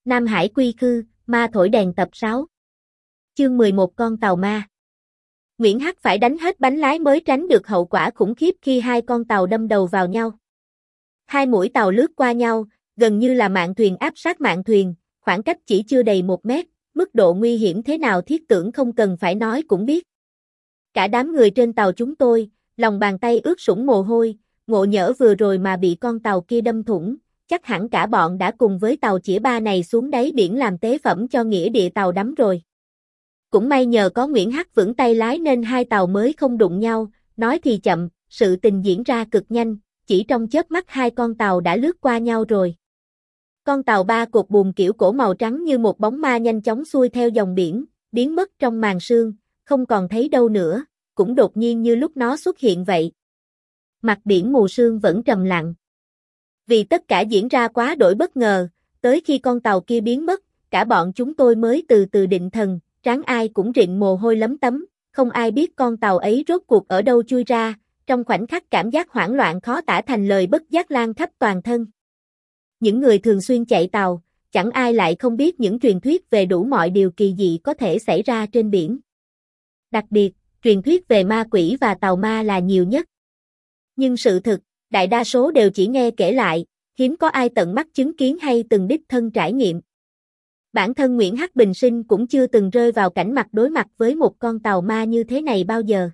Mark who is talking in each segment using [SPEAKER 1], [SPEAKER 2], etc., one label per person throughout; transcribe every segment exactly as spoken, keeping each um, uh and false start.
[SPEAKER 1] Nam Hải quy khư, ma thổi đèn tập sáu. Chương mười một con tàu ma. Nguyễn Hắc phải đánh hết bánh lái mới tránh được hậu quả khủng khiếp khi hai con tàu đâm đầu vào nhau. Hai mũi tàu lướt qua nhau, gần như là mạn thuyền áp sát mạn thuyền, khoảng cách chỉ chưa đầy một mét, mức độ nguy hiểm thế nào thiết tưởng không cần phải nói cũng biết. Cả đám người trên tàu chúng tôi, lòng bàn tay ướt sũng mồ hôi, ngộ nhỡ vừa rồi mà bị con tàu kia đâm thủng, chắc hẳn cả bọn đã cùng với tàu chĩa ba này xuống đáy biển làm tế phẩm cho nghĩa địa tàu đắm rồi. Cũng may nhờ có Nguyễn Hắc vững tay lái nên hai tàu mới không đụng nhau, nói thì chậm, sự tình diễn ra cực nhanh, chỉ trong chớp mắt hai con tàu đã lướt qua nhau rồi. Con tàu ba cột buồm kiểu cổ màu trắng như một bóng ma nhanh chóng xuôi theo dòng biển, biến mất trong màn sương, không còn thấy đâu nữa, cũng đột nhiên như lúc nó xuất hiện vậy. Mặt biển mù sương vẫn trầm lặng. Vì tất cả diễn ra quá đổi bất ngờ, tới khi con tàu kia biến mất, cả bọn chúng tôi mới từ từ định thần, trán ai cũng rịn mồ hôi lấm tấm, không ai biết con tàu ấy rốt cuộc ở đâu chui ra, trong khoảnh khắc cảm giác hoảng loạn khó tả thành lời bất giác lan khắp toàn thân. Những người thường xuyên chạy tàu, chẳng ai lại không biết những truyền thuyết về đủ mọi điều kỳ dị có thể xảy ra trên biển. Đặc biệt, truyền thuyết về ma quỷ và tàu ma là nhiều nhất. Nhưng sự thực, đại đa số đều chỉ nghe kể lại, hiếm có ai tận mắt chứng kiến hay từng đích thân trải nghiệm. Bản thân Nguyễn Hắc bình sinh cũng chưa từng rơi vào cảnh mặt đối mặt với một con tàu ma như thế này bao giờ.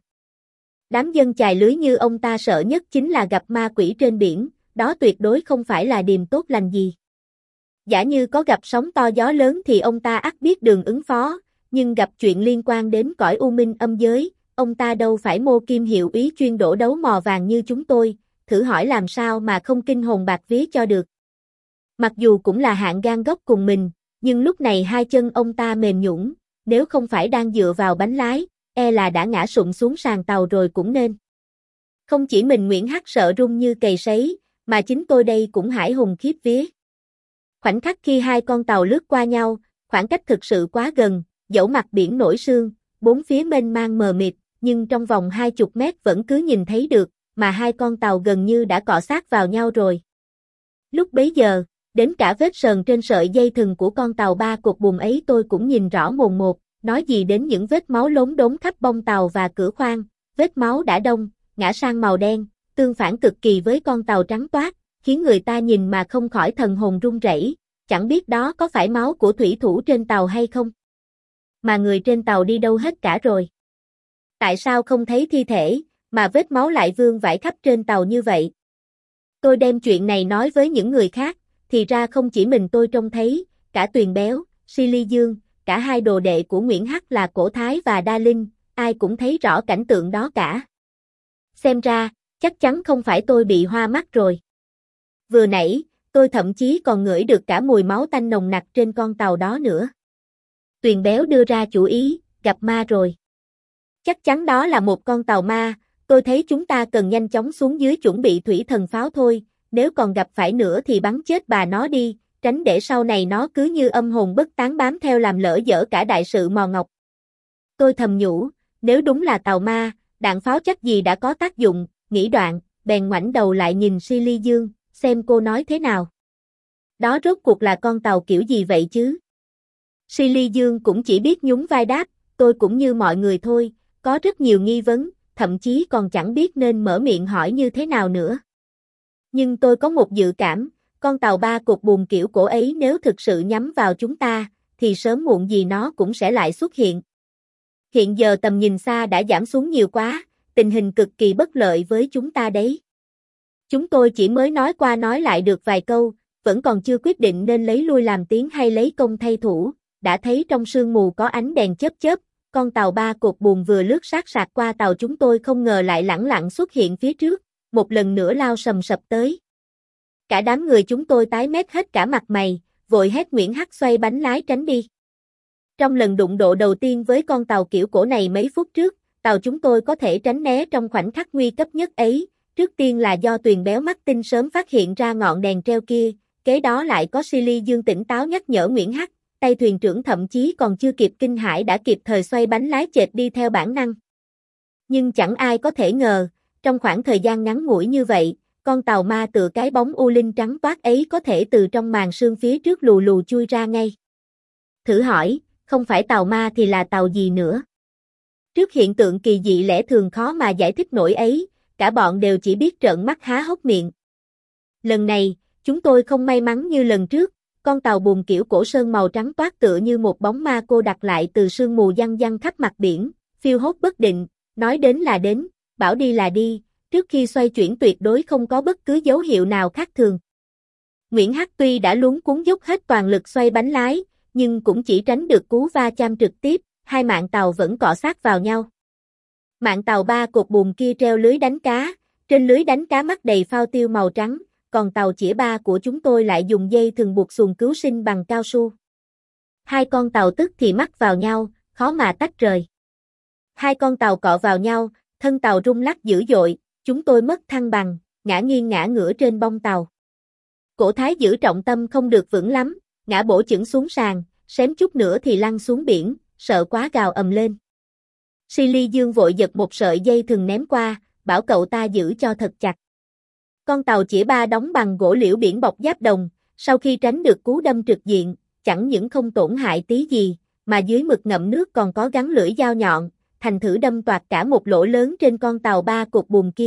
[SPEAKER 1] Đám dân chài lưới như ông ta sợ nhất chính là gặp ma quỷ trên biển, đó tuyệt đối không phải là điềm tốt lành gì. Giả như có gặp sóng to gió lớn thì ông ta ắt biết đường ứng phó, nhưng gặp chuyện liên quan đến cõi u minh âm giới, ông ta đâu phải mô kim hiệu ý chuyên đổ đấu mò vàng như chúng tôi, thử hỏi làm sao mà không kinh hồn bạt vía cho được. Mặc dù cũng là hạng gan góc cùng mình, nhưng lúc này hai chân ông ta mềm nhũn, nếu không phải đang dựa vào bánh lái, e là đã ngã sụp xuống sàn tàu rồi cũng nên. Không chỉ mình Nguyễn Hắc sợ run như cầy sấy, mà chính tôi đây cũng hãi hùng khiếp vía. Khoảnh khắc khi hai con tàu lướt qua nhau, khoảng cách thực sự quá gần, dẫu mặt biển nổi sương, bốn phía mênh mang mờ mịt, nhưng trong vòng hai chục mét vẫn cứ nhìn thấy được, mà hai con tàu gần như đã cọ sát vào nhau rồi. Lúc bấy giờ, đến cả vết sờn trên sợi dây thừng của con tàu ba cột buồm ấy tôi cũng nhìn rõ mồn một, nói gì đến những vết máu lốm đốm khắp bông tàu và cửa khoang, vết máu đã đông, ngã sang màu đen, tương phản cực kỳ với con tàu trắng toát, khiến người ta nhìn mà không khỏi thần hồn run rẩy, chẳng biết đó có phải máu của thủy thủ trên tàu hay không. Mà người trên tàu đi đâu hết cả rồi? Tại sao không thấy thi thể, mà vết máu lại vương vãi khắp trên tàu như vậy? Tôi đem chuyện này nói với những người khác, thì ra không chỉ mình tôi trông thấy, cả Tuyền Béo, Silly Dương, cả hai đồ đệ của Nguyễn Hắc là Cổ Thái và Đa Linh, ai cũng thấy rõ cảnh tượng đó cả. Xem ra, chắc chắn không phải tôi bị hoa mắt rồi. Vừa nãy, tôi thậm chí còn ngửi được cả mùi máu tanh nồng nặc trên con tàu đó nữa. Tuyền Béo đưa ra chủ ý, gặp ma rồi. Chắc chắn đó là một con tàu ma, tôi thấy chúng ta cần nhanh chóng xuống dưới chuẩn bị thủy thần pháo thôi, nếu còn gặp phải nữa thì bắn chết bà nó đi, tránh để sau này nó cứ như âm hồn bất tán bám theo làm lỡ dở cả đại sự mò ngọc. Tôi thầm nhủ, nếu đúng là tàu ma, đạn pháo chắc gì đã có tác dụng, nghĩ đoạn, bèn ngoảnh đầu lại nhìn Silly Dương, xem cô nói thế nào. Đó rốt cuộc là con tàu kiểu gì vậy chứ? Silly Dương cũng chỉ biết nhún vai đáp, tôi cũng như mọi người thôi, có rất nhiều nghi vấn, thậm chí còn chẳng biết nên mở miệng hỏi như thế nào nữa. Nhưng tôi có một dự cảm, con tàu ba cột buồm kiểu cổ ấy nếu thực sự nhắm vào chúng ta, thì sớm muộn gì nó cũng sẽ lại xuất hiện. Hiện giờ tầm nhìn xa đã giảm xuống nhiều quá, tình hình cực kỳ bất lợi với chúng ta đấy. Chúng tôi chỉ mới nói qua nói lại được vài câu, vẫn còn chưa quyết định nên lấy lui làm tiếng hay lấy công thay thủ, đã thấy trong sương mù có ánh đèn chớp chớp, con tàu ba cột buồm vừa lướt sát sạt qua tàu chúng tôi không ngờ lại lẳng lặng xuất hiện phía trước, một lần nữa lao sầm sập tới. Cả đám người chúng tôi tái mét hết cả mặt mày, vội hét Nguyễn Hắc xoay bánh lái tránh đi. Trong lần đụng độ đầu tiên với con tàu kiểu cổ này mấy phút trước, tàu chúng tôi có thể tránh né trong khoảnh khắc nguy cấp nhất ấy, trước tiên là do Tuyền Béo mắt tinh sớm phát hiện ra ngọn đèn treo kia, kế đó lại có Silly Dương tỉnh táo nhắc nhở Nguyễn Hắc, tay thuyền trưởng thậm chí còn chưa kịp kinh hãi đã kịp thời xoay bánh lái chệch đi theo bản năng. Nhưng chẳng ai có thể ngờ, trong khoảng thời gian ngắn ngủi như vậy, con tàu ma tựa cái bóng u linh trắng toát ấy có thể từ trong màn sương phía trước lù lù chui ra ngay. Thử hỏi, không phải tàu ma thì là tàu gì nữa? Trước hiện tượng kỳ dị lẽ thường khó mà giải thích nổi ấy, cả bọn đều chỉ biết trợn mắt há hốc miệng. Lần này, chúng tôi không may mắn như lần trước, con tàu buồm kiểu cổ sơn màu trắng toát tựa như một bóng ma cô đặc lại từ sương mù giăng giăng khắp mặt biển, phiêu hốt bất định, nói đến là đến, bảo đi là đi, trước khi xoay chuyển tuyệt đối không có bất cứ dấu hiệu nào khác thường. Nguyễn Hắc tuy đã luống cuống dốc hết toàn lực xoay bánh lái, nhưng cũng chỉ tránh được cú va chạm trực tiếp, hai mạn tàu vẫn cọ sát vào nhau. Mạn tàu ba cột buồm kia treo lưới đánh cá, trên lưới đánh cá mắc đầy phao tiêu màu trắng, còn tàu chĩa ba của chúng tôi lại dùng dây thừng buộc xuồng cứu sinh bằng cao su. Hai con tàu tức thì mắc vào nhau, khó mà tách rời. Hai con tàu cọ vào nhau, thân tàu rung lắc dữ dội, chúng tôi mất thăng bằng, ngã nghiêng ngã ngửa trên bông tàu. Cổ Thái giữ trọng tâm không được vững lắm, ngã bổ chững xuống sàn, xém chút nữa thì lăn xuống biển, sợ quá gào ầm lên. Silly Dương vội giật một sợi dây thừng ném qua, bảo cậu ta giữ cho thật chặt. Con tàu chĩa ba đóng bằng gỗ liễu biển bọc giáp đồng, sau khi tránh được cú đâm trực diện, chẳng những không tổn hại tí gì, mà dưới mực ngậm nước còn có gắn lưỡi dao nhọn, thành thử đâm toạc cả một lỗ lớn trên con tàu ba cột buồm kia.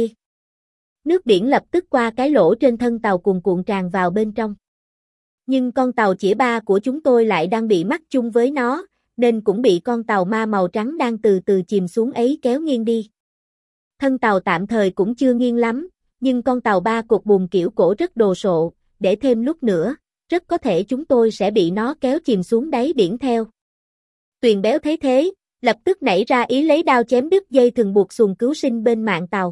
[SPEAKER 1] Nước biển lập tức qua cái lỗ trên thân tàu cuồn cuộn tràn vào bên trong. Nhưng con tàu chĩa ba của chúng tôi lại đang bị mắc chung với nó, nên cũng bị con tàu ma màu trắng đang từ từ chìm xuống ấy kéo nghiêng đi. Thân tàu tạm thời cũng chưa nghiêng lắm, nhưng con tàu ba cột buồm kiểu cổ rất đồ sộ, để thêm lúc nữa, rất có thể chúng tôi sẽ bị nó kéo chìm xuống đáy biển theo. Tuyền Béo thấy thế, lập tức nảy ra ý lấy đao chém đứt dây thừng buộc xuồng cứu sinh bên mạn tàu.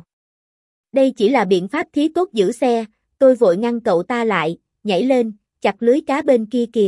[SPEAKER 1] Đây chỉ là biện pháp thí tốt giữ xe, tôi vội ngăn cậu ta lại, nhảy lên, chặt lưới cá bên kia kìa.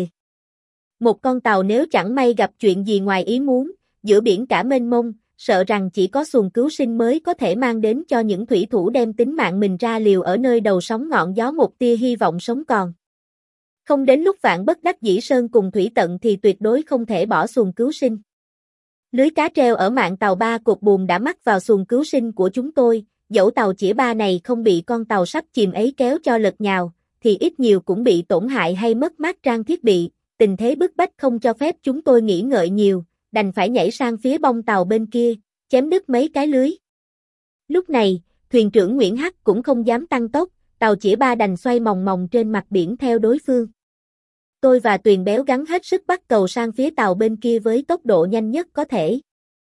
[SPEAKER 1] Một con tàu nếu chẳng may gặp chuyện gì ngoài ý muốn, giữa biển cả mênh mông, sợ rằng chỉ có xuồng cứu sinh mới có thể mang đến cho những thủy thủ đem tính mạng mình ra liều ở nơi đầu sóng ngọn gió một tia hy vọng sống còn. Không đến lúc vạn bất đắc dĩ sơn cùng thủy tận thì tuyệt đối không thể bỏ xuồng cứu sinh. Lưới cá treo ở mạn tàu ba cột buồm đã mắc vào xuồng cứu sinh của chúng tôi, dẫu tàu chĩa ba này không bị con tàu sắp chìm ấy kéo cho lật nhào, thì ít nhiều cũng bị tổn hại hay mất mát trang thiết bị, tình thế bức bách không cho phép chúng tôi nghĩ ngợi nhiều, đành phải nhảy sang phía bông tàu bên kia, chém đứt mấy cái lưới. Lúc này, thuyền trưởng Nguyễn Hắc cũng không dám tăng tốc, tàu chĩa ba đành xoay mòng mòng trên mặt biển theo đối phương. Tôi và Tuyền Béo gắng hết sức bắt cầu sang phía tàu bên kia với tốc độ nhanh nhất có thể.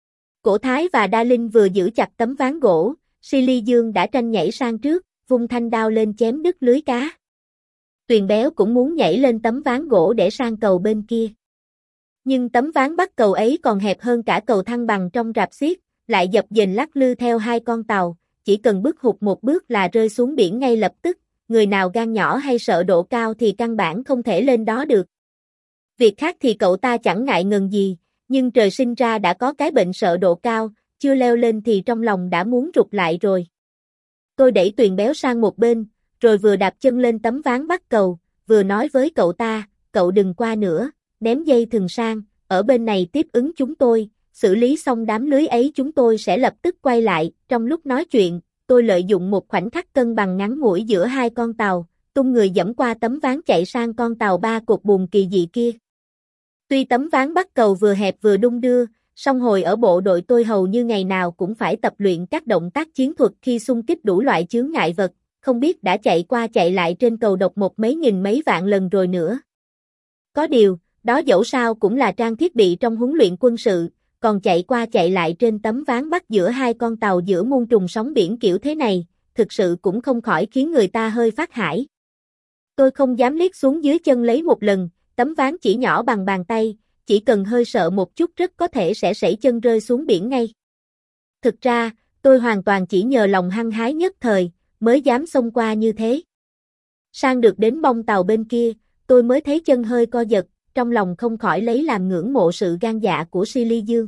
[SPEAKER 1] Cổ Thái và Đa Linh vừa giữ chặt tấm ván gỗ, Silly Dương đã tranh nhảy sang trước, vung thanh đao lên chém đứt lưới cá. Tuyền Béo cũng muốn nhảy lên tấm ván gỗ để sang cầu bên kia. Nhưng tấm ván bắt cầu ấy còn hẹp hơn cả cầu thăng bằng trong rạp xiếc, lại dập dềnh lắc lư theo hai con tàu, chỉ cần bước hụt một bước là rơi xuống biển ngay lập tức, người nào gan nhỏ hay sợ độ cao thì căn bản không thể lên đó được. Việc khác thì cậu ta chẳng ngại ngần gì, nhưng trời sinh ra đã có cái bệnh sợ độ cao, chưa leo lên thì trong lòng đã muốn rụt lại rồi. Tôi đẩy Tuyền Béo sang một bên, rồi vừa đạp chân lên tấm ván bắt cầu, vừa nói với cậu ta, cậu đừng qua nữa, ném dây thừng sang, ở bên này tiếp ứng chúng tôi, xử lý xong đám lưới ấy chúng tôi sẽ lập tức quay lại. Trong lúc nói chuyện, tôi lợi dụng một khoảnh khắc cân bằng ngắn ngủi giữa hai con tàu, tung người giẫm qua tấm ván chạy sang con tàu ba cột buồm kỳ dị kia. Tuy tấm ván bắt cầu vừa hẹp vừa đung đưa, song hồi ở bộ đội tôi hầu như ngày nào cũng phải tập luyện các động tác chiến thuật khi xung kích đủ loại chướng ngại vật, không biết đã chạy qua chạy lại trên cầu độc một mấy nghìn mấy vạn lần rồi nữa. Có điều, đó dẫu sao cũng là trang thiết bị trong huấn luyện quân sự, còn chạy qua chạy lại trên tấm ván bắt giữa hai con tàu giữa muôn trùng sóng biển kiểu thế này, thực sự cũng không khỏi khiến người ta hơi phát hãi. Tôi không dám liếc xuống dưới chân lấy một lần, tấm ván chỉ nhỏ bằng bàn tay, chỉ cần hơi sợ một chút rất có thể sẽ sẩy chân rơi xuống biển ngay. Thực ra, tôi hoàn toàn chỉ nhờ lòng hăng hái nhất thời, mới dám xông qua như thế. Sang được đến bông tàu bên kia, tôi mới thấy chân hơi co giật, trong lòng không khỏi lấy làm ngưỡng mộ sự gan dạ của Silly Dương.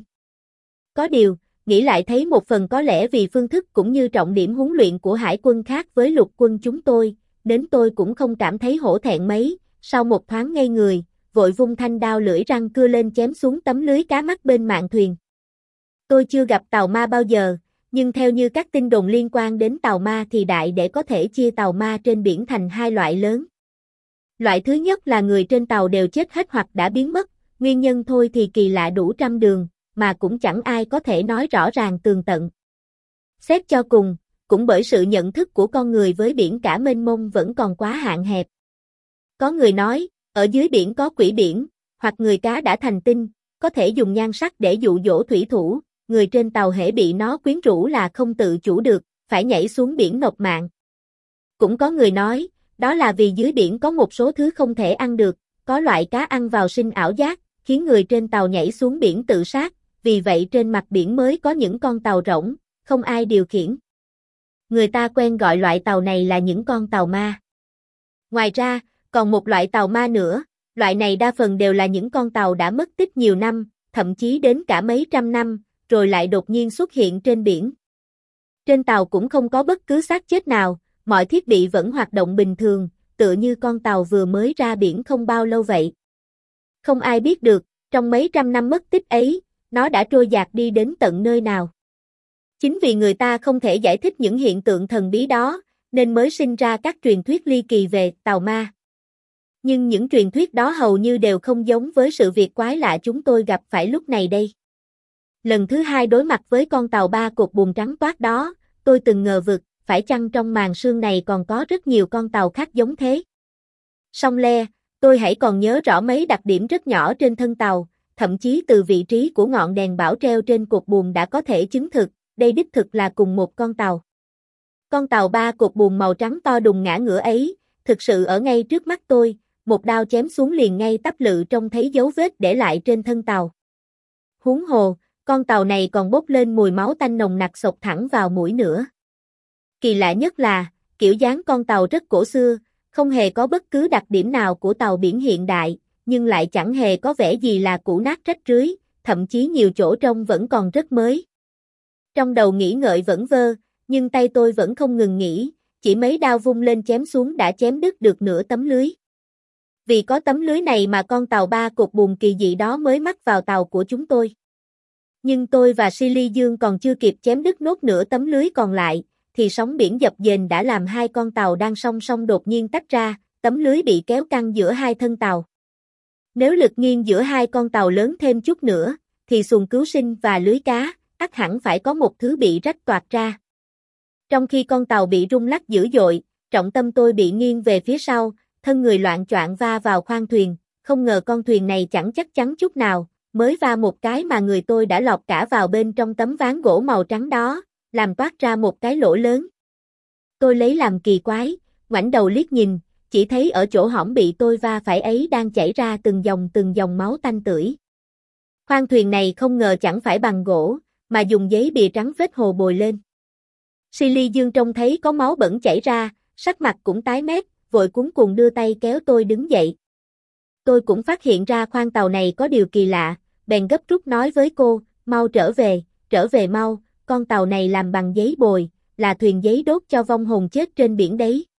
[SPEAKER 1] Có điều, nghĩ lại thấy một phần có lẽ vì phương thức cũng như trọng điểm huấn luyện của hải quân khác với lục quân chúng tôi, đến tôi cũng không cảm thấy hổ thẹn mấy, sau một thoáng ngây người, vội vung thanh đao lưỡi răng cưa lên chém xuống tấm lưới cá mắc bên mạn thuyền. Tôi chưa gặp tàu ma bao giờ, Nhưng theo như các tin đồn liên quan đến tàu ma thì đại để có thể chia tàu ma trên biển thành hai loại lớn. Loại thứ nhất là người trên tàu đều chết hết hoặc đã biến mất, nguyên nhân thôi thì kỳ lạ đủ trăm đường, mà cũng chẳng ai có thể nói rõ ràng tường tận. Xét cho cùng, cũng bởi sự nhận thức của con người với biển cả mênh mông vẫn còn quá hạn hẹp. Có người nói, ở dưới biển có quỷ biển, hoặc người cá đã thành tinh, có thể dùng nhan sắc để dụ dỗ thủy thủ, người trên tàu hễ bị nó quyến rũ là không tự chủ được, phải nhảy xuống biển nộp mạng. Cũng có người nói, đó là vì dưới biển có một số thứ không thể ăn được, có loại cá ăn vào sinh ảo giác, khiến người trên tàu nhảy xuống biển tự sát, vì vậy trên mặt biển mới có những con tàu rỗng, không ai điều khiển. Người ta quen gọi loại tàu này là những con tàu ma. Ngoài ra, còn một loại tàu ma nữa, loại này đa phần đều là những con tàu đã mất tích nhiều năm, thậm chí đến cả mấy trăm năm, rồi lại đột nhiên xuất hiện trên biển. Trên tàu cũng không có bất cứ xác chết nào, mọi thiết bị vẫn hoạt động bình thường, tựa như con tàu vừa mới ra biển không bao lâu vậy. Không ai biết được, trong mấy trăm năm mất tích ấy, nó đã trôi dạt đi đến tận nơi nào. Chính vì người ta không thể giải thích những hiện tượng thần bí đó, nên mới sinh ra các truyền thuyết ly kỳ về tàu ma. Nhưng những truyền thuyết đó hầu như đều không giống với sự việc quái lạ chúng tôi gặp phải lúc này đây. Lần thứ hai đối mặt với con tàu ba cột buồm trắng toát đó, tôi từng ngờ vực, phải chăng trong màn sương này còn có rất nhiều con tàu khác giống thế. Song le, tôi hãy còn nhớ rõ mấy đặc điểm rất nhỏ trên thân tàu, thậm chí từ vị trí của ngọn đèn bão treo trên cột buồm đã có thể chứng thực, đây đích thực là cùng một con tàu. Con tàu ba cột buồm màu trắng to đùng ngã ngửa ấy, thực sự ở ngay trước mắt tôi, một đao chém xuống liền ngay tắp lự trông thấy dấu vết để lại trên thân tàu. Huống hồ, con tàu này còn bốc lên mùi máu tanh nồng nặc xộc thẳng vào mũi nữa. Kỳ lạ nhất là, kiểu dáng con tàu rất cổ xưa, không hề có bất cứ đặc điểm nào của tàu biển hiện đại, nhưng lại chẳng hề có vẻ gì là cũ nát rách rưới, thậm chí nhiều chỗ trông vẫn còn rất mới. Trong đầu nghĩ ngợi vẩn vơ, nhưng tay tôi vẫn không ngừng nghỉ, chỉ mấy đao vung lên chém xuống đã chém đứt được nửa tấm lưới. Vì có tấm lưới này mà con tàu ba cột buồm kỳ dị đó mới mắc vào tàu của chúng tôi. Nhưng tôi và Silly Dương còn chưa kịp chém đứt nốt nửa tấm lưới còn lại, thì sóng biển dập dềnh đã làm hai con tàu đang song song đột nhiên tách ra, tấm lưới bị kéo căng giữa hai thân tàu. Nếu lực nghiêng giữa hai con tàu lớn thêm chút nữa, thì xuồng cứu sinh và lưới cá, ắt hẳn phải có một thứ bị rách toạc ra. Trong khi con tàu bị rung lắc dữ dội, trọng tâm tôi bị nghiêng về phía sau, thân người loạng choạng va vào khoang thuyền, không ngờ con thuyền này chẳng chắc chắn chút nào, mới va một cái mà người tôi đã lọt cả vào bên trong tấm ván gỗ màu trắng đó, làm toát ra một cái lỗ lớn. Tôi lấy làm kỳ quái, ngoảnh đầu liếc nhìn, chỉ thấy ở chỗ hõm bị tôi va phải ấy đang chảy ra từng dòng từng dòng máu tanh tưởi. Khoang thuyền này không ngờ chẳng phải bằng gỗ, mà dùng giấy bìa trắng vết hồ bồi lên. Silly Dương trông thấy có máu bẩn chảy ra, sắc mặt cũng tái mét, vội cuống cuồng đưa tay kéo tôi đứng dậy. Tôi cũng phát hiện ra khoang tàu này có điều kỳ lạ, bèn gấp rút nói với cô, mau trở về, trở về mau, con tàu này làm bằng giấy bồi, là thuyền giấy đốt cho vong hồn chết trên biển đấy.